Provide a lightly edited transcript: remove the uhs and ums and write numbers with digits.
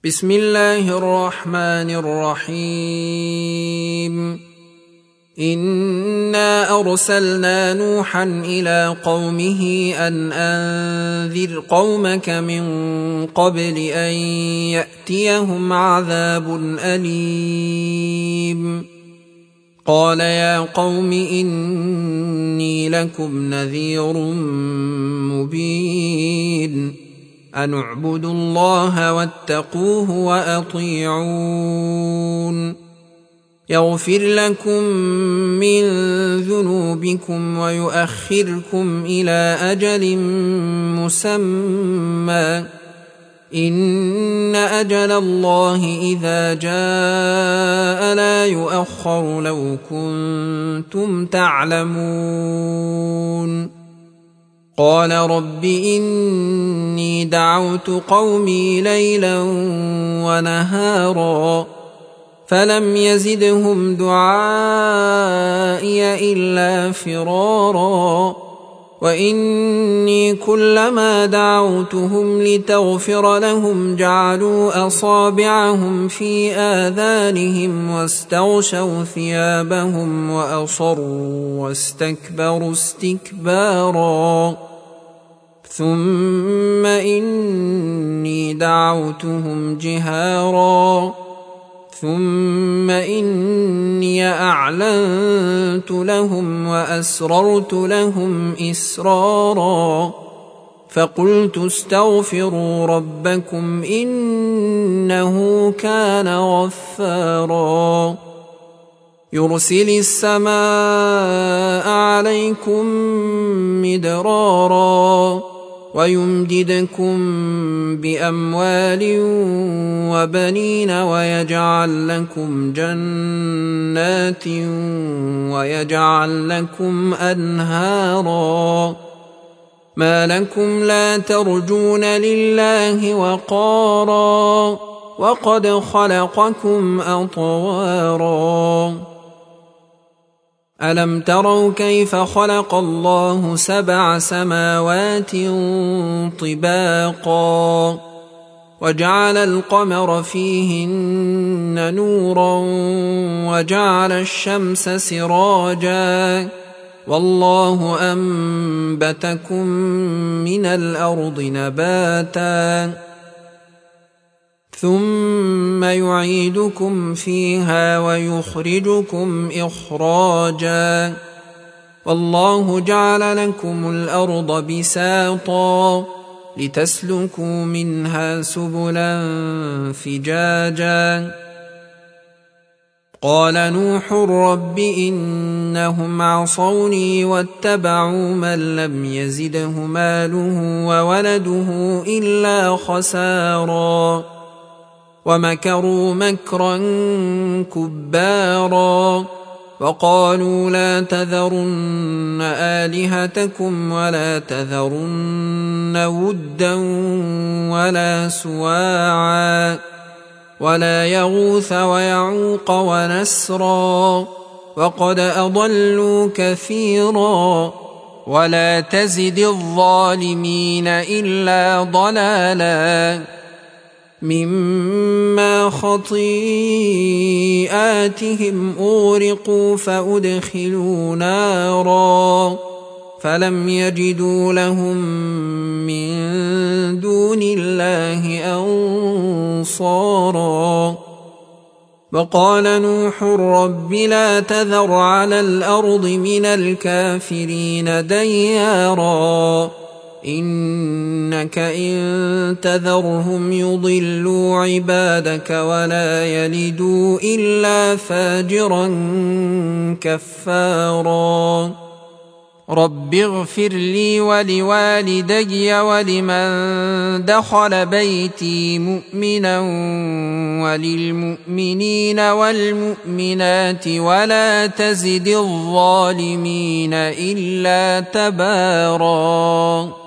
بسم الله الرحمن الرحيم. إنا أرسلنا نوحا إلى قومه أن أنذر قومك من قبل أن يأتيهم عذاب أليم. قال يا قوم إني لكم نذير مبين أن اعبدوا الله واتقوه وأطيعون يغفر لكم من ذنوبكم ويؤخركم إلى أجل مسمى إن أجل الله إذا جاء لا يؤخر لو كنتم تعلمون. قال رب إني دعوت قومي ليلا ونهارا فلم يزدهم دعائي إلا فرارا وإني كلما دعوتهم لتغفر لهم جعلوا أصابعهم في آذانهم واستغشوا ثيابهم وأصروا واستكبروا استكبارا ثم إني دعوتهم جهارا ثم إني أعلنت لهم وأسررت لهم إسرارا فقلت استغفروا ربكم إنه كان غفارا يرسل السماء عليكم مدرارا ويمددكم بأموال وبنين ويجعل لكم جنات ويجعل لكم أنهارا ما لكم لا ترجون لله وقارا وقد خلقكم أطوارا ألم تروا كيف خلق الله 7 سماوات طباقا وجعل القمر فيهن نورا وجعل الشمس سراجا والله أنبتكم من الأرض نباتا ثم يعيدكم فيها ويخرجكم إخراجا والله جعل لكم الأرض بساطا لتسلكوا منها سبلا فجاجا قال نوح رب إنهم عصوني واتبعوا من لم يزده ماله وولده إلا خسارا ومكروا مكرا كبارا وقالوا لا تذرن آلهتكم ولا تذرن ودا ولا سواعا ولا يغوث ويعوق ونسرا وقد أضلوا كثيرا ولا تزد الظالمين إلا ضلالا مما خطيئاتهم أغرقوا فأدخلوا نارا فلم يجدوا لهم من دون الله أنصارا وقال نوح رب لا تذر على الأرض من الكافرين ديارا إنك إن تذرهم يضلوا عبادك ولا يلدوا إلا فاجرا كفارا رب اغفر لي ولوالدي ولمن دخل بيتي مؤمنا وللمؤمنين والمؤمنات ولا تزد الظالمين إلا تبارا.